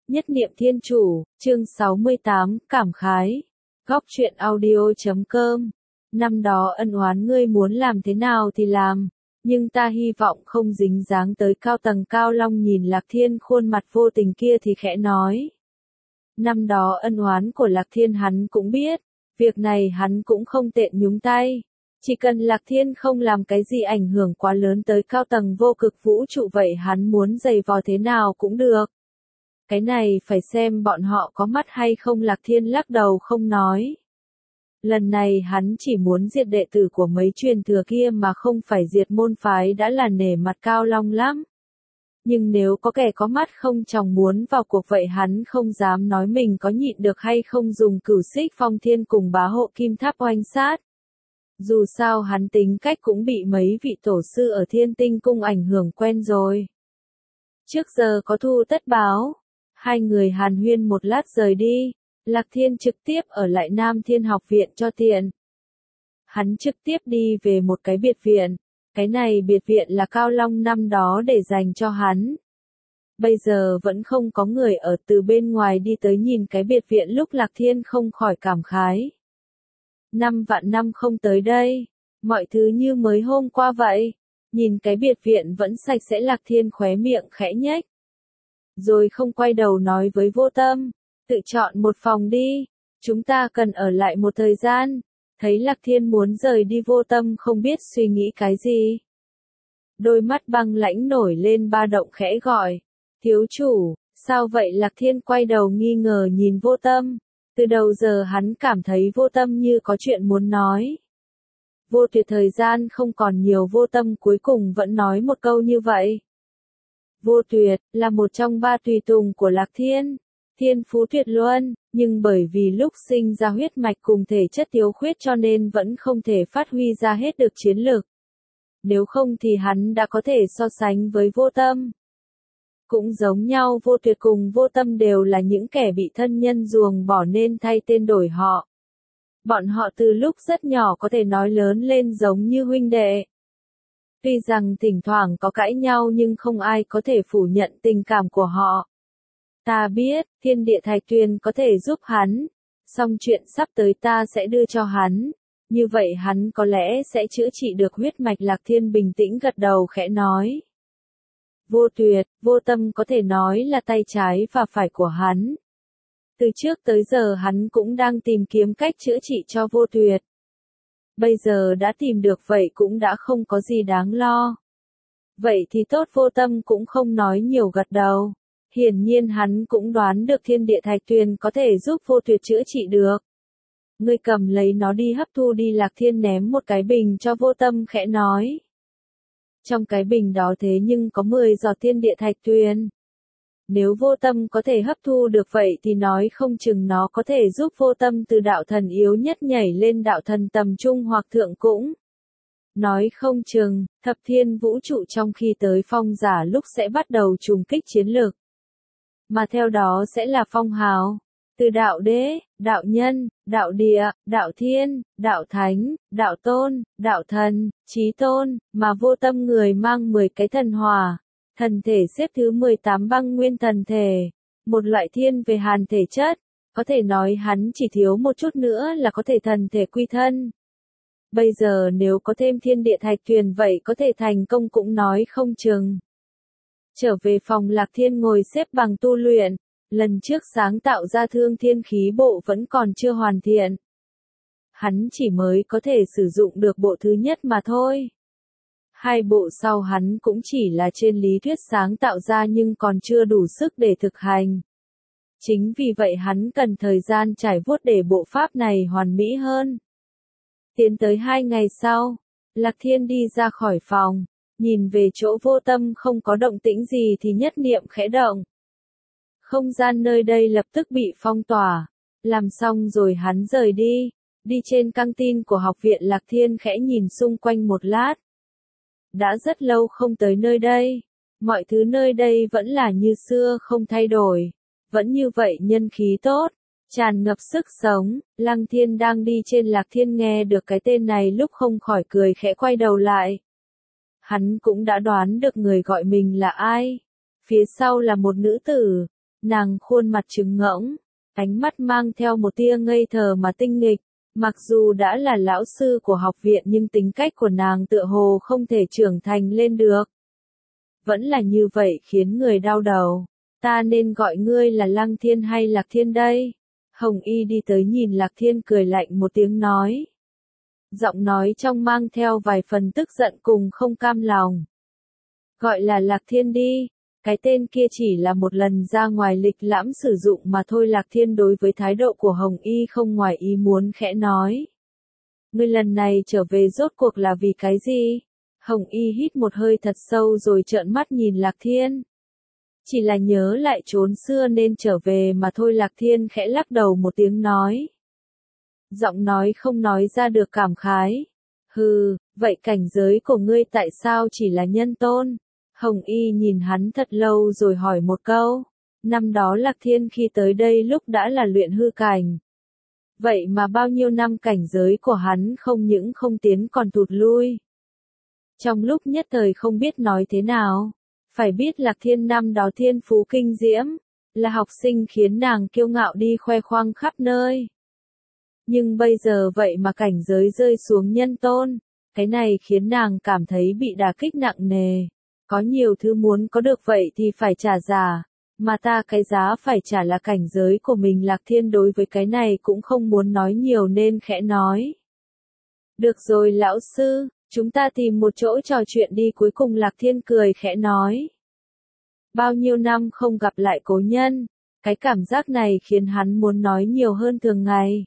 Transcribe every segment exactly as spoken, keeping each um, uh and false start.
Nhất niệm thiên chủ, chương sáu mươi tám, cảm khái. Góc truyện audio chấm com. Năm đó ân oán ngươi muốn làm thế nào thì làm, nhưng ta hy vọng không dính dáng tới cao tầng. Cao Long nhìn Lạc Thiên khuôn mặt vô tình kia thì khẽ nói. Năm đó ân oán của Lạc Thiên hắn cũng biết, việc này hắn cũng không tiện nhúng tay. Chỉ cần Lạc Thiên không làm cái gì ảnh hưởng quá lớn tới cao tầng vô cực vũ trụ vậy hắn muốn giày vò thế nào cũng được. Cái này phải xem bọn họ có mắt hay không. Lạc Thiên lắc đầu không nói. Lần này hắn chỉ muốn diệt đệ tử của mấy truyền thừa kia mà không phải diệt môn phái đã là nể mặt Cao Long lắm. Nhưng nếu có kẻ có mắt không tròng muốn vào cuộc vậy hắn không dám nói mình có nhịn được hay không dùng cửu xích phong thiên cùng bá hộ kim tháp oanh sát. Dù sao hắn tính cách cũng bị mấy vị tổ sư ở Thiên Tinh Cung ảnh hưởng quen rồi. Trước giờ có thu tất báo. Hai người hàn huyên một lát rời đi, Lạc Thiên trực tiếp ở lại Nam Thiên học viện cho tiện. Hắn trực tiếp đi về một cái biệt viện, cái này biệt viện là Cao Long năm đó để dành cho hắn. Bây giờ vẫn không có người ở, từ bên ngoài đi tới nhìn cái biệt viện lúc Lạc Thiên không khỏi cảm khái. Năm vạn năm không tới đây, mọi thứ như mới hôm qua vậy, nhìn cái biệt viện vẫn sạch sẽ. Lạc Thiên khóe miệng khẽ nhếch. Rồi không quay đầu nói với Vô Tâm, tự chọn một phòng đi, chúng ta cần ở lại một thời gian. Thấy Lạc Thiên muốn rời đi Vô Tâm không biết suy nghĩ cái gì. Đôi mắt băng lãnh nổi lên ba động khẽ gọi, thiếu chủ, sao vậy? Lạc Thiên quay đầu nghi ngờ nhìn Vô Tâm, từ đầu giờ hắn cảm thấy Vô Tâm như có chuyện muốn nói. Vô Tuyệt thời gian không còn nhiều, Vô Tâm cuối cùng vẫn nói một câu như vậy. Vô Tuyệt là một trong ba tùy tùng của Lạc Thiên, thiên phú tuyệt luân, nhưng bởi vì lúc sinh ra huyết mạch cùng thể chất thiếu khuyết cho nên vẫn không thể phát huy ra hết được chiến lực. Nếu không thì hắn đã có thể so sánh với Vô Tâm. Cũng giống nhau, Vô Tuyệt cùng Vô Tâm đều là những kẻ bị thân nhân ruồng bỏ nên thay tên đổi họ. Bọn họ từ lúc rất nhỏ có thể nói lớn lên giống như huynh đệ. Tuy rằng thỉnh thoảng có cãi nhau nhưng không ai có thể phủ nhận tình cảm của họ. Ta biết, thiên địa thạch tuyền có thể giúp hắn, song chuyện sắp tới ta sẽ đưa cho hắn, như vậy hắn có lẽ sẽ chữa trị được huyết mạch. Lạc Thiên bình tĩnh gật đầu khẽ nói. Vô Tuyệt, Vô Tâm có thể nói là tay trái và phải của hắn. Từ trước tới giờ hắn cũng đang tìm kiếm cách chữa trị cho Vô Tuyệt. Bây giờ đã tìm được vậy cũng đã không có gì đáng lo. Vậy thì tốt. Vô Tâm cũng không nói nhiều gật đầu. Hiển nhiên hắn cũng đoán được thiên địa thạch tuyền có thể giúp Vô Tuyệt chữa trị được. Ngươi cầm lấy nó đi hấp thu đi. Lạc Thiên ném một cái bình cho Vô Tâm khẽ nói. Trong cái bình đó thế nhưng có mười giọt thiên địa thạch tuyền. Nếu Vô Tâm có thể hấp thu được vậy thì nói không chừng nó có thể giúp Vô Tâm từ đạo thần yếu nhất nhảy lên đạo thần tầm trung hoặc thượng cũng. Nói không chừng, thập thiên vũ trụ trong khi tới phong giả lúc sẽ bắt đầu trùng kích chiến lược. Mà theo đó sẽ là phong hào. Từ đạo đế, đạo nhân, đạo địa, đạo thiên, đạo thánh, đạo tôn, đạo thần, chí tôn, mà Vô Tâm người mang mười cái thần hỏa. Thần thể xếp thứ mười tám băng nguyên thần thể, một loại thiên về hàn thể chất, có thể nói hắn chỉ thiếu một chút nữa là có thể thần thể quy thân. Bây giờ nếu có thêm thiên địa thạch tuyền vậy có thể thành công cũng nói không chừng. Trở về phòng, Lạc Thiên ngồi xếp bằng tu luyện, lần trước sáng tạo ra thương thiên khí bộ vẫn còn chưa hoàn thiện. Hắn chỉ mới có thể sử dụng được bộ thứ nhất mà thôi. Hai bộ sau hắn cũng chỉ là trên lý thuyết sáng tạo ra nhưng còn chưa đủ sức để thực hành. Chính vì vậy hắn cần thời gian trải vuốt để bộ pháp này hoàn mỹ hơn. Tiến tới hai ngày sau, Lạc Thiên đi ra khỏi phòng, nhìn về chỗ Vô Tâm không có động tĩnh gì thì nhất niệm khẽ động. Không gian nơi đây lập tức bị phong tỏa. Làm xong rồi hắn rời đi, đi trên căng tin của học viện. Lạc Thiên khẽ nhìn xung quanh một lát. Đã rất lâu không tới nơi đây, mọi thứ nơi đây vẫn là như xưa không thay đổi, vẫn như vậy nhân khí tốt, tràn ngập sức sống. Lăng Thiên đang đi trên. Lạc Thiên nghe được cái tên này lúc không khỏi cười khẽ quay đầu lại. Hắn cũng đã đoán được người gọi mình là ai. Phía sau là một nữ tử, Nàng khuôn mặt trứng ngỗng, ánh mắt mang theo một tia ngây thơ mà tinh nghịch. Mặc dù đã là lão sư của học viện nhưng tính cách của nàng tựa hồ không thể trưởng thành lên được. Vẫn là như vậy khiến người đau đầu. Ta nên gọi ngươi là Lăng Thiên hay Lạc Thiên đây? Hồng Y đi tới nhìn Lạc Thiên cười lạnh một tiếng nói. Giọng nói trong mang theo vài phần tức giận cùng không cam lòng. Gọi là Lạc Thiên đi. Cái tên kia chỉ là một lần ra ngoài lịch lãm sử dụng mà thôi. Lạc Thiên đối với thái độ của Hồng Y không ngoài ý muốn khẽ nói. Ngươi lần này trở về rốt cuộc là vì cái gì? Hồng Y hít một hơi thật sâu rồi trợn mắt nhìn Lạc Thiên. Chỉ là nhớ lại chốn xưa nên trở về mà thôi. Lạc Thiên khẽ lắc đầu một tiếng nói. Giọng nói không nói ra được cảm khái. Hừ, vậy cảnh giới của ngươi tại sao chỉ là nhân tôn? Hồng Y nhìn hắn thật lâu rồi hỏi một câu. Năm đó Lạc Thiên khi tới đây lúc đã là luyện hư cảnh. Vậy mà bao nhiêu năm cảnh giới của hắn không những không tiến còn tụt lui. Trong lúc nhất thời không biết nói thế nào. Phải biết Lạc Thiên năm đó thiên phú kinh diễm, là học sinh khiến nàng kiêu ngạo đi khoe khoang khắp nơi. Nhưng bây giờ vậy mà cảnh giới rơi xuống nhân tôn, cái này khiến nàng cảm thấy bị đả kích nặng nề. Có nhiều thứ muốn có được vậy thì phải trả giá, mà ta cái giá phải trả là cảnh giới của mình. Lạc Thiên đối với cái này cũng không muốn nói nhiều nên khẽ nói. Được rồi lão sư, chúng ta tìm một chỗ trò chuyện đi. Cuối cùng Lạc Thiên cười khẽ nói. Bao nhiêu năm không gặp lại cố nhân, cái cảm giác này khiến hắn muốn nói nhiều hơn thường ngày.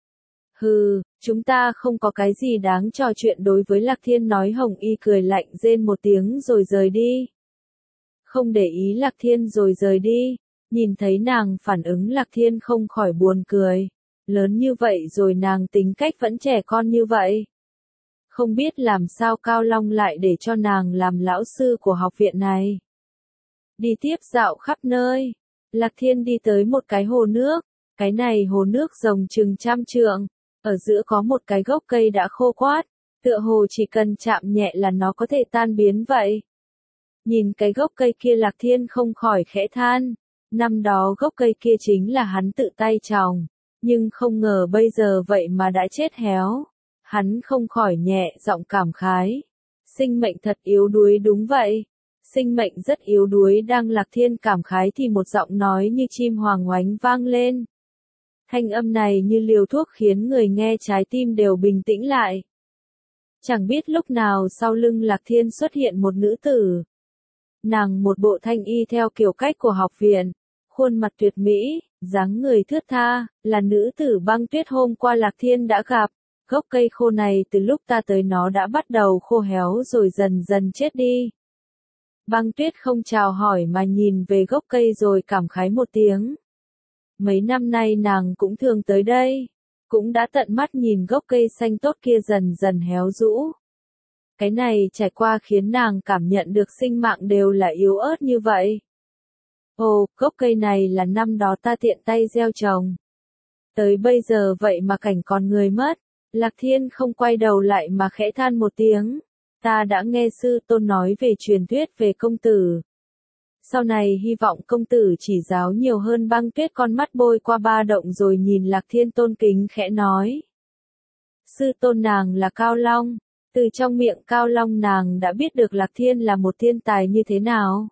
Hừ, chúng ta không có cái gì đáng trò chuyện đối với Lạc Thiên nói. Hồng Y cười lạnh rên một tiếng rồi rời đi. Không để ý Lạc Thiên rồi rời đi, nhìn thấy nàng phản ứng Lạc Thiên không khỏi buồn cười. Lớn như vậy rồi nàng tính cách vẫn trẻ con như vậy. Không biết làm sao Cao Long lại để cho nàng làm lão sư của học viện này. Đi tiếp dạo khắp nơi, Lạc Thiên đi tới một cái hồ nước. Cái này hồ nước rộng chừng trăm trượng. Ở giữa có một cái gốc cây đã khô quát, tựa hồ chỉ cần chạm nhẹ là nó có thể tan biến vậy. Nhìn cái gốc cây kia Lạc Thiên không khỏi khẽ than, năm đó gốc cây kia chính là hắn tự tay trồng, nhưng không ngờ bây giờ vậy mà đã chết héo. Hắn không khỏi nhẹ giọng cảm khái, sinh mệnh thật yếu đuối. Đúng vậy, sinh mệnh rất yếu đuối. Đang Lạc Thiên cảm khái thì một giọng nói như chim hoàng oánh vang lên. Thanh âm này như liều thuốc khiến người nghe trái tim đều bình tĩnh lại. Chẳng biết lúc nào sau lưng Lạc Thiên xuất hiện một nữ tử. Nàng một bộ thanh y theo kiểu cách của học viện, khuôn mặt tuyệt mỹ, dáng người thướt tha, là nữ tử Băng Tuyết hôm qua Lạc Thiên đã gặp. Gốc cây khô này từ lúc ta tới nó đã bắt đầu khô héo rồi dần dần chết đi. Băng Tuyết không chào hỏi mà nhìn về gốc cây rồi cảm khái một tiếng. Mấy năm nay nàng cũng thường tới đây, cũng đã tận mắt nhìn gốc cây xanh tốt kia dần dần héo rũ. Cái này trải qua khiến nàng cảm nhận được sinh mạng đều là yếu ớt như vậy. Ồ, gốc cây này là năm đó ta tiện tay gieo trồng. Tới bây giờ vậy mà cảnh còn người mất. Lạc Thiên không quay đầu lại mà khẽ than một tiếng. Ta đã nghe sư tôn nói về truyền thuyết về công tử. Sau này hy vọng công tử chỉ giáo nhiều hơn. Băng Tuyết con mắt bôi qua ba động rồi nhìn Lạc Thiên tôn kính khẽ nói. Sư tôn nàng là Cao Long. Từ trong miệng Cao Long nàng đã biết được Lạc Thiên là một thiên tài như thế nào.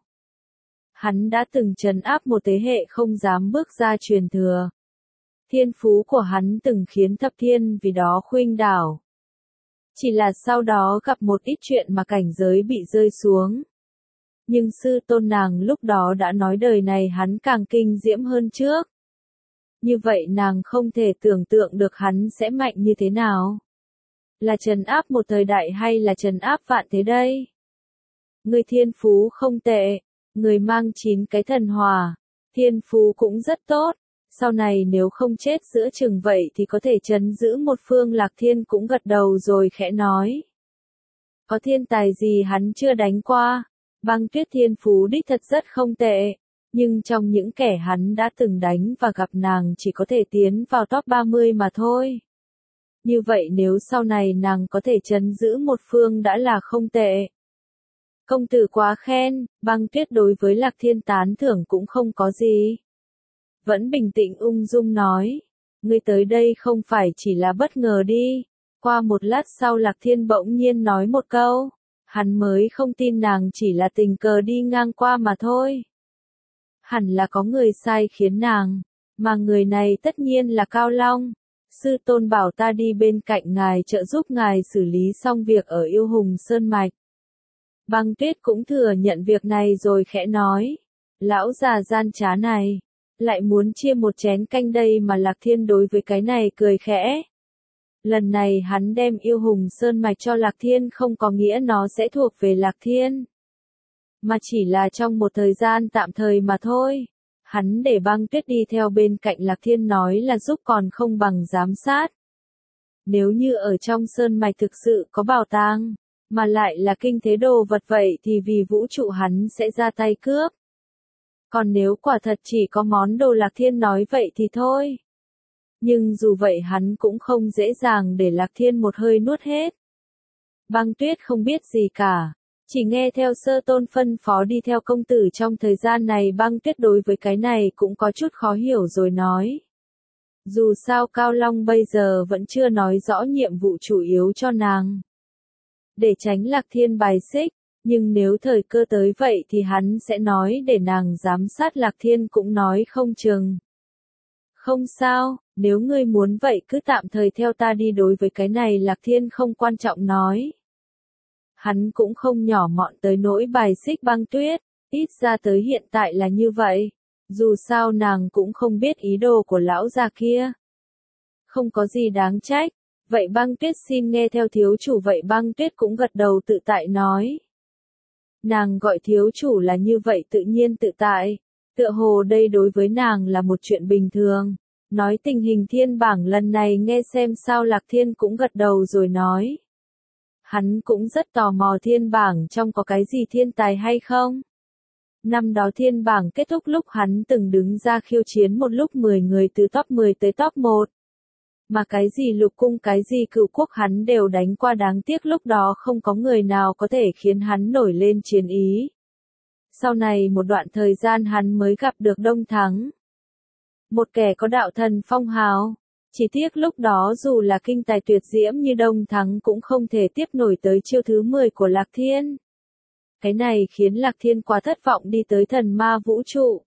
Hắn đã từng trấn áp một thế hệ không dám bước ra truyền thừa. Thiên phú của hắn từng khiến thập thiên vì đó khuynh đảo. Chỉ là sau đó gặp một ít chuyện mà cảnh giới bị rơi xuống. Nhưng sư tôn nàng lúc đó đã nói đời này hắn càng kinh diễm hơn trước. Như vậy nàng không thể tưởng tượng được hắn sẽ mạnh như thế nào. Là trấn áp một thời đại hay là trấn áp vạn thế đây? Người thiên phú không tệ, người mang chín cái thần hỏa, thiên phú cũng rất tốt. Sau này nếu không chết giữa chừng vậy thì có thể trấn giữ một phương. Lạc Thiên cũng gật đầu rồi khẽ nói. Có thiên tài gì hắn chưa đánh qua? Băng Tuyết thiên phú đích thật rất không tệ. Nhưng trong những kẻ hắn đã từng đánh và gặp nàng chỉ có thể tiến vào top ba mươi mà thôi. Như vậy nếu sau này nàng có thể trấn giữ một phương đã là không tệ. Công tử quá khen, Băng Tuyết đối với Lạc Thiên tán thưởng cũng không có gì. vẫn bình tĩnh ung dung nói. Ngươi tới đây không phải chỉ là bất ngờ đi. Qua một lát sau Lạc Thiên bỗng nhiên nói một câu. Hắn mới không tin nàng chỉ là tình cờ đi ngang qua mà thôi. Hẳn là có người sai khiến nàng. Mà người này tất nhiên là Cao Long. Sư tôn bảo ta đi bên cạnh ngài trợ giúp ngài xử lý xong việc ở Yêu Hùng Sơn Mạch. Băng Tuyết cũng thừa nhận việc này rồi khẽ nói. Lão già gian trá này. Lại muốn chia một chén canh đây mà Lạc Thiên đối với cái này cười khẽ. Lần này hắn đem Yêu Hùng Sơn Mạch cho Lạc Thiên không có nghĩa nó sẽ thuộc về Lạc Thiên. Mà chỉ là trong một thời gian tạm thời mà thôi. Hắn để Băng Tuyết đi theo bên cạnh Lạc Thiên nói là giúp còn không bằng giám sát. Nếu như ở trong Sơn Mạch thực sự có bảo tàng, mà lại là kinh thế đồ vật vậy thì vì vũ trụ hắn sẽ ra tay cướp. Còn nếu quả thật chỉ có món đồ Lạc Thiên nói vậy thì thôi. Nhưng dù vậy hắn cũng không dễ dàng để Lạc Thiên một hơi nuốt hết. Băng Tuyết không biết gì cả. Chỉ nghe theo sơ tôn phân phó đi theo công tử trong thời gian này. Băng Tuyết đối với cái này cũng có chút khó hiểu rồi nói. Dù sao Cao Long bây giờ vẫn chưa nói rõ nhiệm vụ chủ yếu cho nàng. Để tránh Lạc Thiên bài xích, nhưng nếu thời cơ tới vậy thì hắn sẽ nói để nàng giám sát Lạc Thiên cũng nói không chừng. Không sao, nếu ngươi muốn vậy cứ tạm thời theo ta đi đối với cái này Lạc Thiên không quan trọng nói. Hắn cũng không nhỏ mọn tới nỗi bài xích Băng Tuyết, ít ra tới hiện tại là như vậy. Dù sao nàng cũng không biết ý đồ của lão già kia. Không có gì đáng trách, vậy Băng Tuyết xin nghe theo thiếu chủ vậy Băng Tuyết cũng gật đầu tự tại nói. Nàng gọi thiếu chủ là như vậy tự nhiên tự tại, tựa hồ đây đối với nàng là một chuyện bình thường. Nói tình hình thiên bảng lần này nghe xem sao Lạc Thiên cũng gật đầu rồi nói. Hắn cũng rất tò mò thiên bảng trong có cái gì thiên tài hay không. Năm đó thiên bảng kết thúc lúc hắn từng đứng ra khiêu chiến một lúc mười người từ top mười tới top một. Mà cái gì lục cung cái gì cựu quốc hắn đều đánh qua đáng tiếc lúc đó không có người nào có thể khiến hắn nổi lên chiến ý. Sau này một đoạn thời gian hắn mới gặp được Đông Thắng. Một kẻ có đạo thần phong hào. Chỉ tiếc lúc đó dù là kinh tài tuyệt diễm như Đông Thắng cũng không thể tiếp nổi tới chiêu thứ mười của Lạc Thiên. Cái này khiến Lạc Thiên quá thất vọng đi tới thần ma vũ trụ.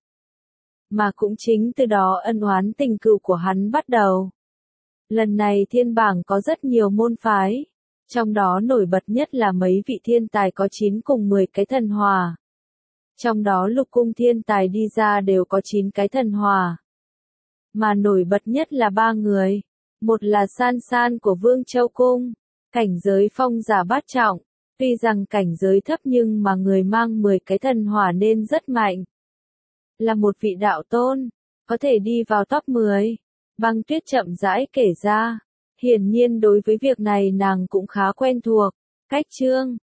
Mà cũng chính từ đó ân oán tình cừu của hắn bắt đầu. Lần này thiên bảng có rất nhiều môn phái. Trong đó nổi bật nhất là mấy vị thiên tài có chín cùng mười cái thần hòa. Trong đó lục cung thiên tài đi ra đều có chín cái thần hòa. Mà nổi bật nhất là ba người. Một là San San của Vương Châu Cung. Cảnh giới phong giả bát trọng. Tuy rằng cảnh giới thấp nhưng mà người mang mười cái thần hỏa nên rất mạnh. Là một vị đạo tôn. Có thể đi vào top mười. Băng Tuyết chậm rãi kể ra. Hiển nhiên đối với việc này nàng cũng khá quen thuộc. Cách chương.